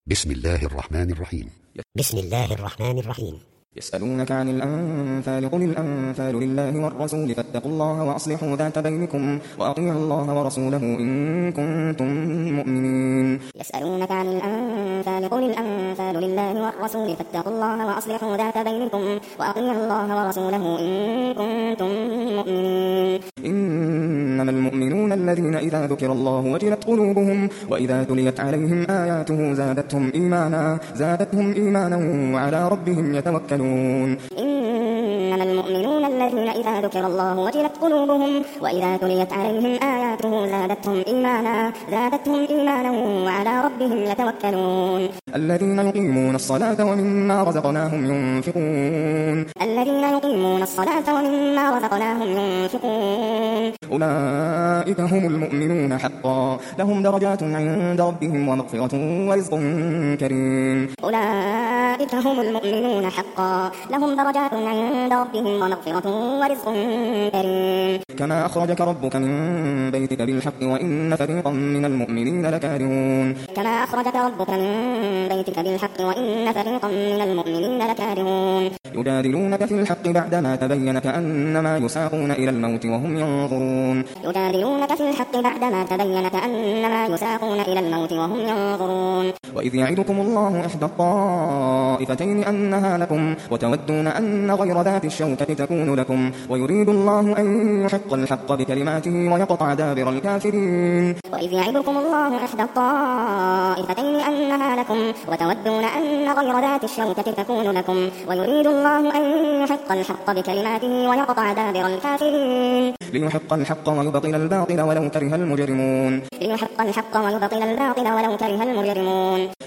بسم الله الرحمن الرحيم. بسم الله الرحمن الرحيم. يسألونك عن الأنفال قل الأنفال لله والرسول فاتقوا الله وأصلحوا ذات بينكم وأطيعوا الله ورسوله إن كنتم مؤمنين. يسألونك عن الأنفال قل الأنفال لله والرسول فاتقوا الله وأصلحوا ذات بينكم وأطيعوا الله ورسوله إن كنتم مؤمنين. إنما المؤمنون الذين إذا ذكر الله وجلت قلوبهم وإذا تليت عليهم آياته زادتهم إيمانا وعلى ربهم يتوكلون. إنما المؤمنون الذين إذا ذكر الله وجلت قلوبهم وإذا تليت عليهم آياته زادتهم إيمانا وعلى ربهم يتوكلون. الذين يقيمون الصلاة ومما رزقناهم ينفقون أولئك هم المؤمنون حقا لهم درجات عند ربهم ومغفرة ورزق كريم. أولئك هم المؤمنون حقا لهم درجات عند ربهم ومغفرة ورزق كريم. كما أخرجك ربك من بيتك بالحق وإن فريقا من المؤمنين لكارهون. كما أخرجك ربك من بيتك بالحق وإن فريقا من المؤمنين لكارهون. يجادلونك في الحق بعدما تبين كأنما يساقون إلى الموت وهم ينظرون. وإذ يعدكم الله إحدى الطائفتين أنها لكم وتودون أن غير ذات الشوكة تكون لكم ويريد الله أن يحق الحق بكلماته ويقطع دابر الكافرين. وإذ يعدكم الله إحدى الطائفتين أنها لكم وتودون أن غير ذات الشوكة تكون لكم ويريد الله أن يحق الحق بكلماته ويقطع دابر الكافرين. ليحق الحق ويبطل الباطل ولو كره المجرمون.